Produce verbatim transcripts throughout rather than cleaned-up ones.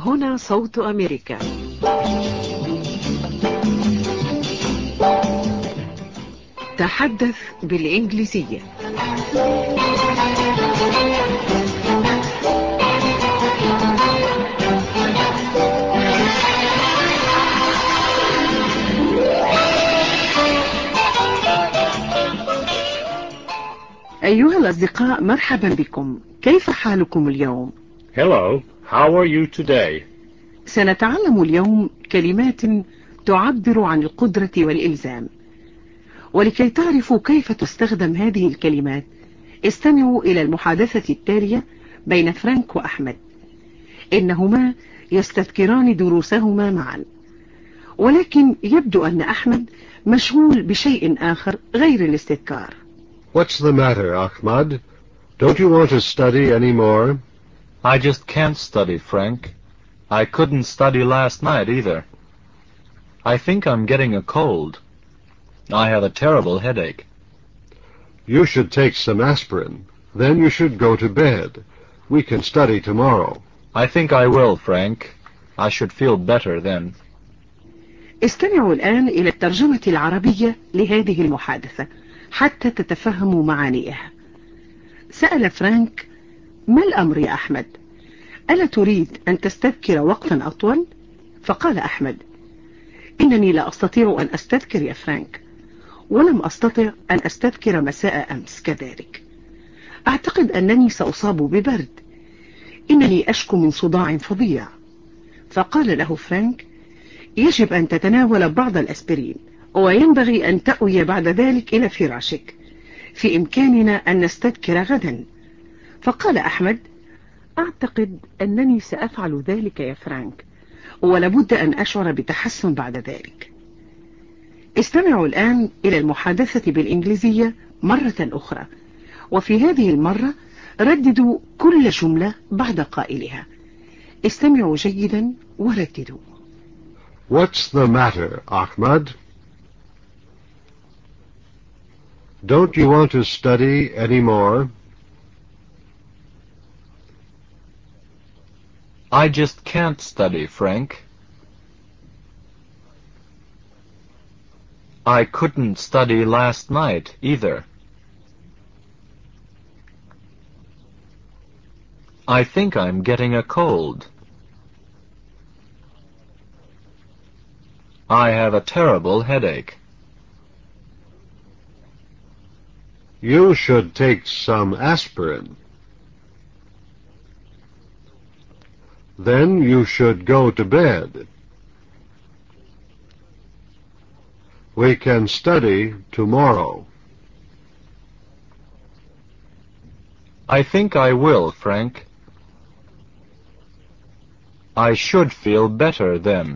هنا صوت أمريكا. تحدث بالإنجليزية. أيها الأصدقاء، مرحبا بكم. كيف حالكم اليوم؟ Hello, how are you today? سنتعلم اليوم كلمات تعبر عن القدرة والإلزام. ولكي تعرفوا كيف تستخدم هذه الكلمات، استمعوا إلى المحادثة التالية بين فرانك وأحمد. إنهما يستذكران دروسهما معا، ولكن يبدو أن أحمد مشغول بشيء آخر غير الاستذكار. What's the matter, Ahmad? Don't you want to study any more? I just can't study, Frank. I couldn't study last night either. I think I'm getting a cold. I have a terrible headache. You should take some aspirin. Then you should go to bed. We can study tomorrow. I think I will, Frank. I should feel better then. استمعوا الآن إلى الترجمة العربية لهذه المحادثة حتى تتفهموا معانيها. سأل فرانك: ما الأمر يا أحمد؟ ألا تريد أن تستذكر وقتا أطول؟ فقال أحمد: إنني لا أستطيع أن أستذكر يا فرانك، ولم أستطع أن أستذكر مساء أمس كذلك. أعتقد أنني سأصاب ببرد. إنني أشكو من صداع فظيع. فقال له فرانك: يجب أن تتناول بعض الأسبرين، وينبغي أن تأوي بعد ذلك إلى فراشك. في إمكاننا أن نستذكر غدا. فقال أحمد: أعتقد أنني سأفعل ذلك يا فرانك، ولابد أن أشعر بتحسن بعد ذلك. استمعوا الآن إلى المحادثة بالإنجليزية مرة أخرى، وفي هذه المرة رددوا كل جملة بعد قائلها. استمعوا جيدا ورددوا. What's the matter, Ahmad? Don't you want to study any more? I just can't study, Frank. I couldn't study last night either. I think I'm getting a cold. I have a terrible headache. You should take some aspirin. Then you should go to bed. We can study tomorrow. I think I will, Frank. I should feel better then.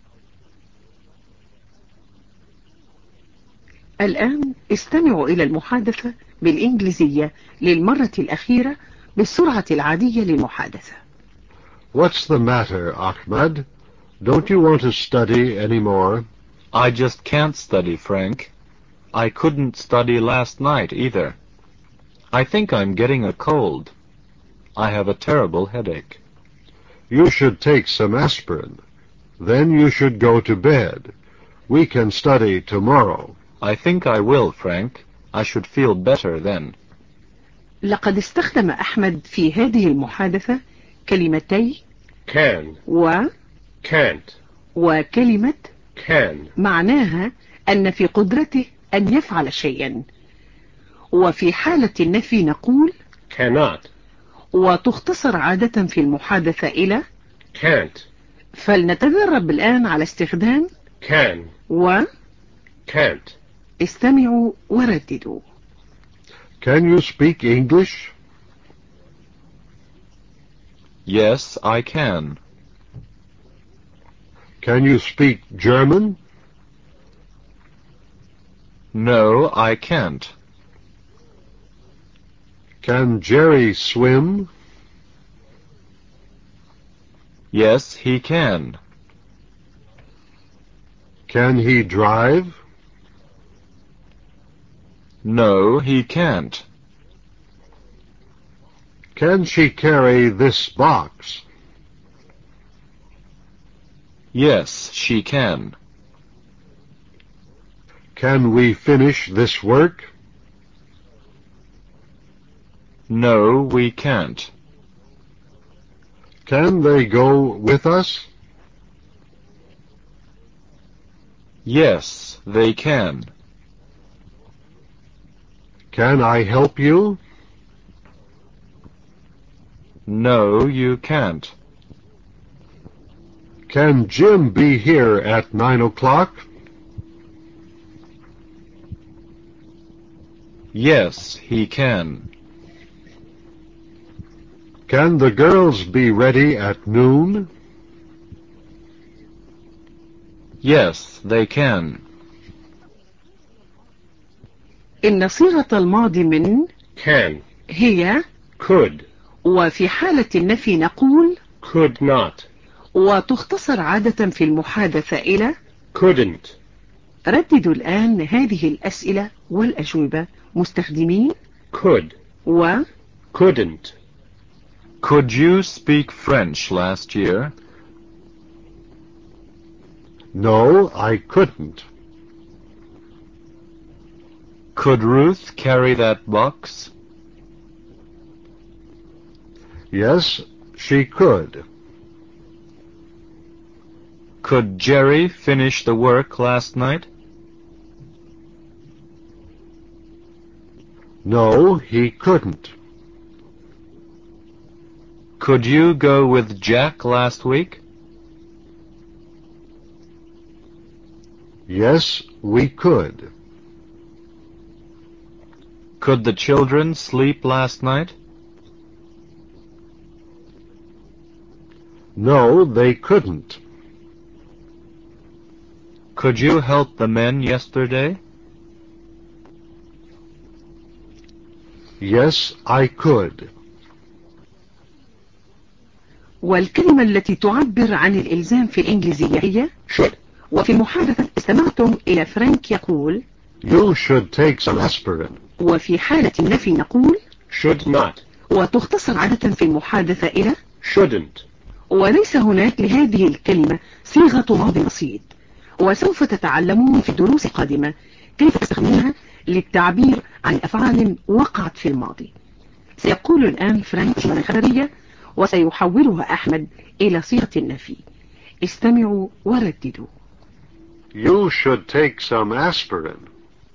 الآن استمعوا إلى المحادثة بالإنجليزية للمرة الأخيرة بالسرعة العادية للمحادثة. What's the matter, Ahmad? Don't you want to study any more? I just can't study, Frank. I couldn't study last night either. I think I'm getting a cold. I have a terrible headache. You should take some aspirin. Then you should go to bed. We can study tomorrow. I think I will, Frank. I should feel better then. لقد استخدم أحمد في هذه المحادثة كلمتي Can, و can't, وكلمة can. معناها أن في قدرته أن يفعل شيئا، وفي حالة النفي نقول Cannot, وتختصر عادة في المحادثة إلى can't, فلنتدرب الآن على استخدام can, و can't. استمعوا ورددوا. Can you speak English? Yes, I can. Can you speak German? No, I can't. Can Jerry swim? Yes, he can. Can he drive? No, he can't. Can she carry this box? Yes, she can. Can we finish this work? No, we can't. Can they go with us? Yes, they can. Can I help you? No, you can't. Can Jim be here at nine o'clock? Yes, he can. Can the girls be ready at noon? Yes, they can. إن صيغة الماضي من Can. هي، Could. وفي حالة النفي نقول Could not. وتختصر عادة في المحادثة إلى Couldn't. رددوا الآن هذه الأسئلة والأجوبة مستخدمين Could. و Couldn't. Could you speak French last year? No, I couldn't. Could Ruth carry that box? Yes, she could. Could Jerry finish the work last night? No, he couldn't. Could you go with Jack last week? Yes, we could. Could the children sleep last night? No, they couldn't. Could you help the men yesterday? Yes, I could. والكلمة التي تعبر عن الإلزام في الإنجليزية هي Should. وفي المحادثة استمعتم إلى فرانك يقول You should take some aspirin. وفي حالة النفي نقول Should not. وتختصر عادة في المحادثة إلى Shouldn't. وليس هناك لهذه الكلمة صيغة ماضي بسيط وسوف تتعلمون في الدروس القادمة كيف تستخدمونها للتعبير عن أفعال وقعت في الماضي. سيقول الآن فرانك جملة خبرية وسيحولها أحمد إلى صيغة النفي. استمعوا ورددوا. You should take some aspirin.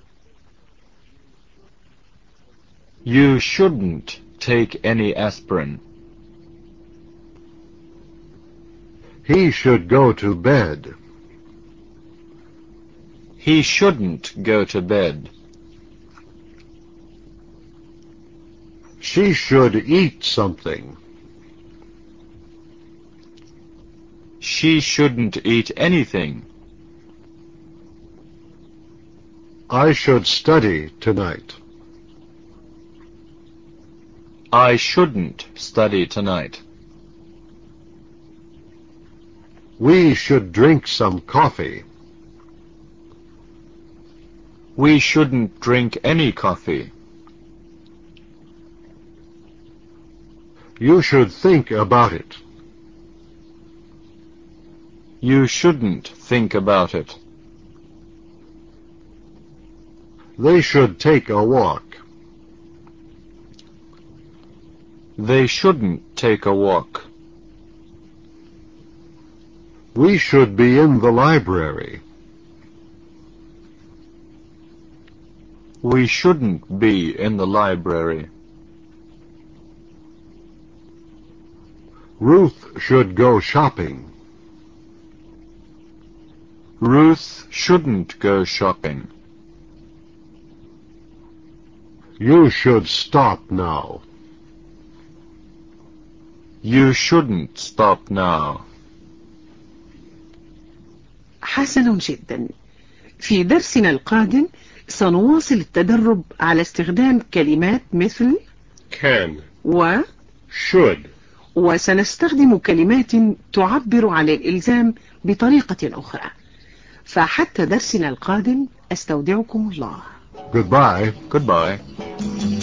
You shouldn't take any aspirin. He should go to bed. He shouldn't go to bed. She should eat something. She shouldn't eat anything. I should study tonight. I shouldn't study tonight. We should drink some coffee. We shouldn't drink any coffee. You should think about it. You shouldn't think about it. They should take a walk. They shouldn't take a walk. We should be in the library. We shouldn't be in the library. Ruth should go shopping. Ruth shouldn't go shopping. You should stop now. You shouldn't stop now. حسن جدا. في درسنا القادم سنواصل التدرب على استخدام كلمات مثل Can. و Should. وسنستخدم كلمات تعبر عن الإلزام بطريقة أخرى. فحتى درسنا القادم أستودعكم الله. Goodbye. Goodbye.